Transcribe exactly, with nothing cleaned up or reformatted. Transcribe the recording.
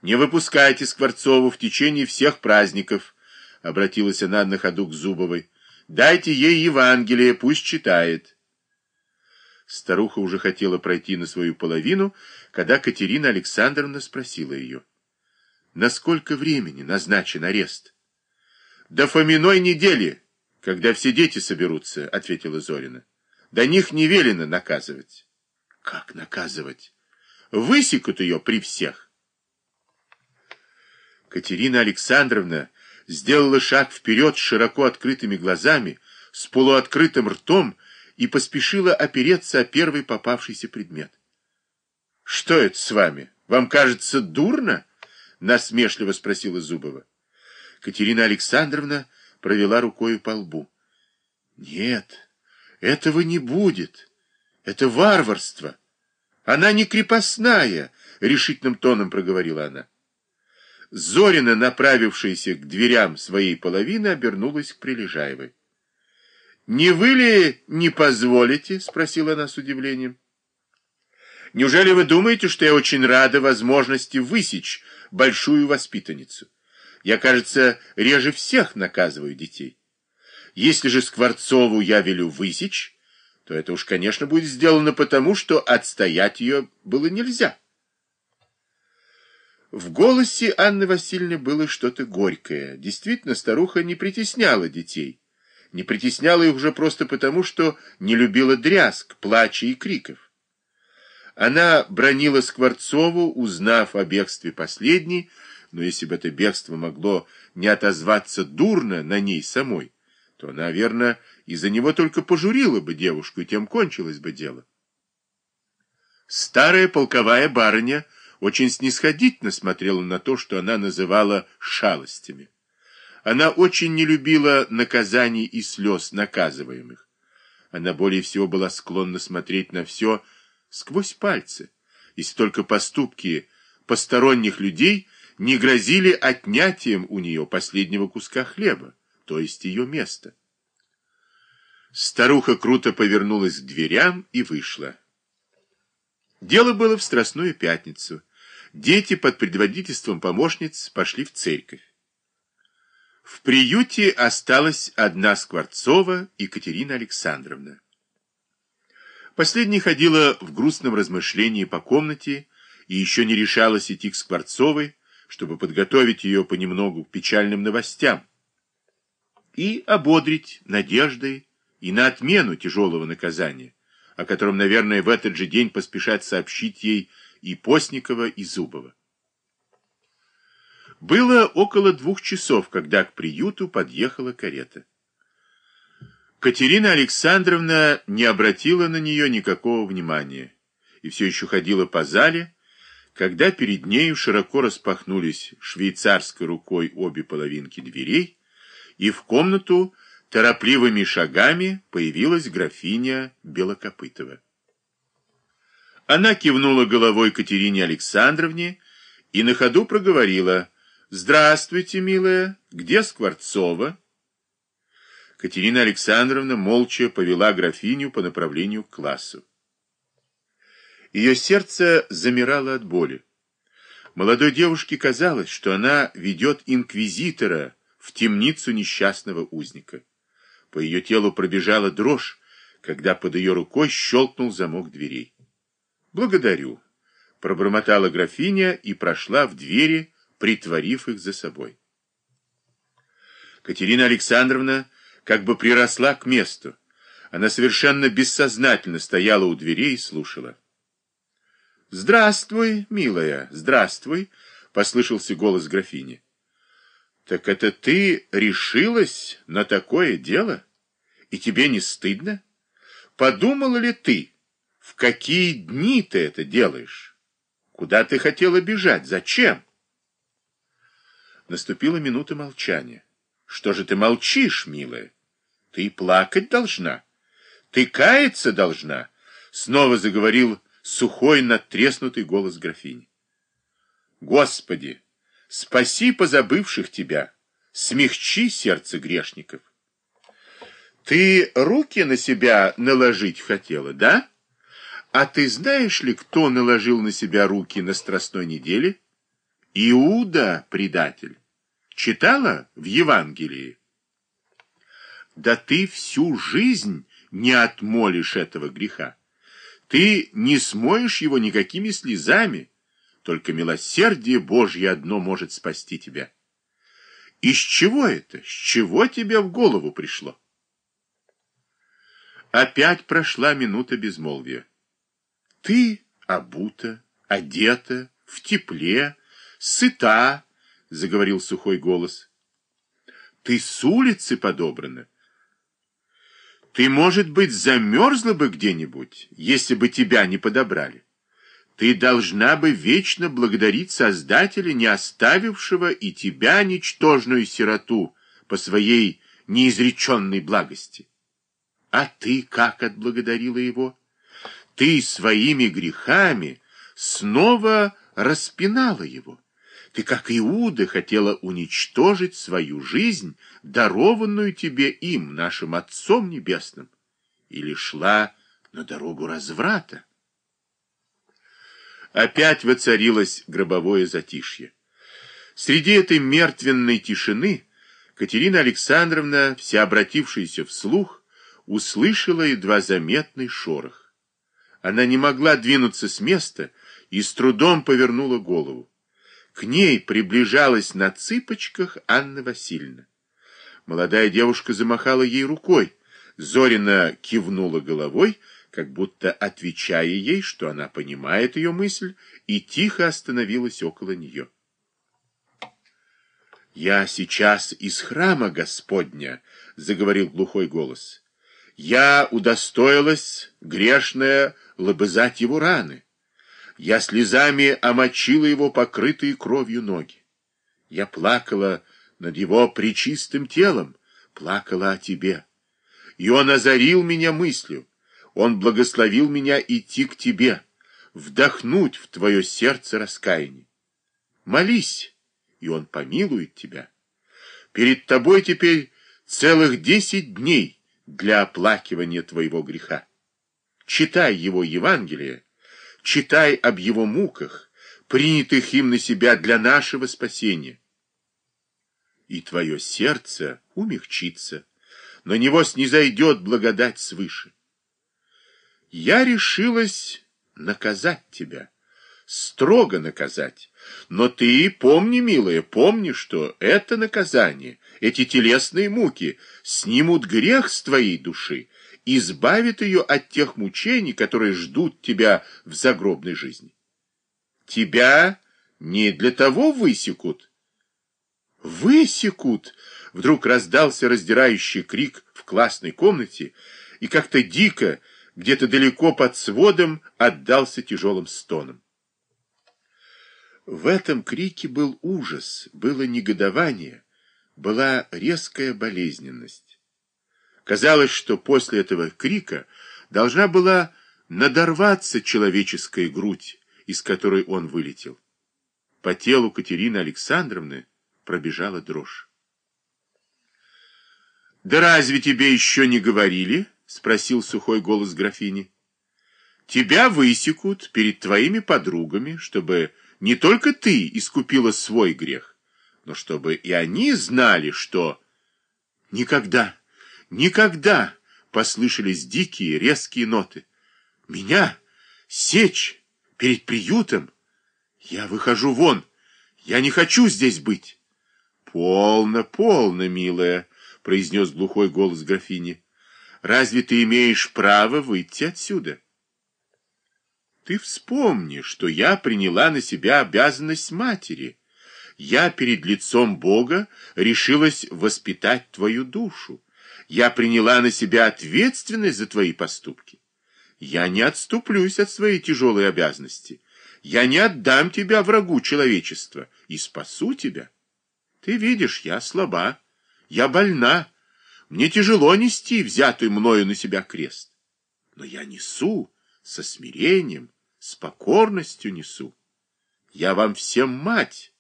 Не выпускайте Скворцову в течение всех праздников, обратилась она на ходу к Зубовой. Дайте ей Евангелие, пусть читает. Старуха уже хотела пройти на свою половину, когда Катерина Александровна спросила ее: на сколько времени назначен арест? До Фоминой недели, когда все дети соберутся, ответила Зорина. До них не велено наказывать. Как наказывать? Высекут ее при всех. Катерина Александровна сделала шаг вперед с широко открытыми глазами, с полуоткрытым ртом и поспешила опереться о первый попавшийся предмет. — Что это с вами? Вам кажется дурно? — насмешливо спросила Зубова. Катерина Александровна провела рукою по лбу. — Нет, этого не будет. Это варварство. Она не крепостная, — решительным тоном проговорила она. Зорина, направившаяся к дверям своей половины, обернулась к Прилежаевой. — Не вы ли не позволите? — спросила она с удивлением. — Неужели вы думаете, что я очень рада возможности высечь большую воспитанницу? Я, кажется, реже всех наказываю детей. Если же Скворцову я велю высечь, то это уж, конечно, будет сделано потому, что отстоять ее было нельзя. В голосе Анны Васильевны было что-то горькое. Действительно, старуха не притесняла детей. Не притесняла их уже просто потому, что не любила дрязг, плача и криков. Она бранила Скворцову, узнав о бегстве последней, но если бы это бегство могло не отозваться дурно на ней самой, то она, верно, из-за него только пожурила бы девушку, и тем кончилось бы дело. Старая полковая барыня очень снисходительно смотрела на то, что она называла шалостями. Она очень не любила наказаний и слез наказываемых. Она более всего была склонна смотреть на все сквозь пальцы, если только поступки посторонних людей не грозили отнятием у нее последнего куска хлеба, то есть ее места. Старуха круто повернулась к дверям и вышла. Дело было в Страстную пятницу. Дети под предводительством помощниц пошли в церковь. В приюте осталась одна Скворцова и Катерина Александровна. Последняя ходила в грустном размышлении по комнате и еще не решалась идти к Скворцовой, чтобы подготовить ее понемногу к печальным новостям и ободрить надеждой и на отмену тяжелого наказания, о котором, наверное, в этот же день поспешат сообщить ей и Постникова, и Зубова. Было около двух часов, когда к приюту подъехала карета. Катерина Александровна не обратила на нее никакого внимания и все еще ходила по зале, когда перед нею широко распахнулись швейцарской рукой обе половинки дверей, и в комнату торопливыми шагами появилась графиня Белокопытова. Она кивнула головой Катерине Александровне и на ходу проговорила: «Здравствуйте, милая, где Скворцова?» Катерина Александровна молча повела графиню по направлению к классу. Ее сердце замирало от боли. Молодой девушке казалось, что она ведет инквизитора в темницу несчастного узника. По ее телу пробежала дрожь, когда под ее рукой щелкнул замок дверей. «Благодарю», — пробормотала графиня и прошла в двери, притворив их за собой. Катерина Александровна как бы приросла к месту. Она совершенно бессознательно стояла у дверей и слушала. «Здравствуй, милая, здравствуй», — послышался голос графини. «Так это ты решилась на такое дело? И тебе не стыдно? Подумала ли ты, в какие дни ты это делаешь? Куда ты хотела бежать? Зачем?» Наступила минута молчания. «Что же ты молчишь, милая? Ты плакать должна. Ты каяться должна», — снова заговорил сухой, надтреснутый голос графини. «Господи, спаси позабывших тебя, смягчи сердце грешников. Ты руки на себя наложить хотела, да? А ты знаешь ли, кто наложил на себя руки на Страстной неделе? Иуда предатель. Читала в Евангелии? Да ты всю жизнь не отмолишь этого греха. Ты не смоешь его никакими слезами. Только милосердие Божье одно может спасти тебя. Из чего это? С чего тебе в голову пришло? Опять прошла минута безмолвия. Ты обута, одета, в тепле, сыта, заговорил сухой голос. Ты с улицы подобрана. Ты, может быть, замерзла бы где-нибудь, если бы тебя не подобрали. Ты должна бы вечно благодарить Создателя, не оставившего и тебя, ничтожную сироту, по своей неизреченной благости. А ты как отблагодарила его? Ты своими грехами снова распинала его. Ты, как Иуда, хотела уничтожить свою жизнь, дарованную тебе им, нашим Отцом Небесным, или шла на дорогу разврата. Опять воцарилось гробовое затишье. Среди этой мертвенной тишины Катерина Александровна, вся обратившаяся вслух, услышала едва заметный шорох. Она не могла двинуться с места и с трудом повернула голову. К ней приближалась на цыпочках Анна Васильевна. Молодая девушка замахала ей рукой. Зорина кивнула головой, как будто отвечая ей, что она понимает ее мысль, и тихо остановилась около нее. «Я сейчас из храма Господня», — заговорил глухой голос. «Я удостоилась, грешная, лобызать его раны. Я слезами омочила его покрытые кровью ноги. Я плакала над его пречистым телом, плакала о тебе. И он озарил меня мыслью. Он благословил меня идти к тебе, вдохнуть в твое сердце раскаяние. Молись, и он помилует тебя. Перед тобой теперь целых десять дней для оплакивания твоего греха. Читай его Евангелие, читай об его муках, принятых им на себя для нашего спасения. И твое сердце умягчится, на него снизойдет благодать свыше. Я решилась наказать тебя, строго наказать. Но ты помни, милая, помни, что это наказание, эти телесные муки снимут грех с твоей души, избавят ее от тех мучений, которые ждут тебя в загробной жизни. Тебя не для того высекут. Высекут! Вдруг раздался раздирающий крик в классной комнате, и как-то дико, где-то далеко под сводом, отдался тяжелым стоном. В этом крике был ужас, было негодование, была резкая болезненность. Казалось, что после этого крика должна была надорваться человеческая грудь, из которой он вылетел. По телу Катерины Александровны пробежала дрожь. «Да разве тебе еще не говорили?» — спросил сухой голос графини. «Тебя высекут перед твоими подругами, чтобы не только ты искупила свой грех, но чтобы и они знали, что...» «Никогда, никогда!» — послышались дикие, резкие ноты. «Меня сечь перед приютом? Я выхожу вон, я не хочу здесь быть!» «Полно, полно, милая!» — произнес глухой голос графини. «Разве ты имеешь право выйти отсюда? Ты вспомни, что я приняла на себя обязанность матери. Я перед лицом Бога решилась воспитать твою душу. Я приняла на себя ответственность за твои поступки. Я не отступлюсь от своей тяжелой обязанности. Я не отдам тебя врагу человечества и спасу тебя. Ты видишь, я слаба. Я больна, мне тяжело нести взятый мною на себя крест. Но я несу со смирением, с покорностью несу. Я вам всем мать,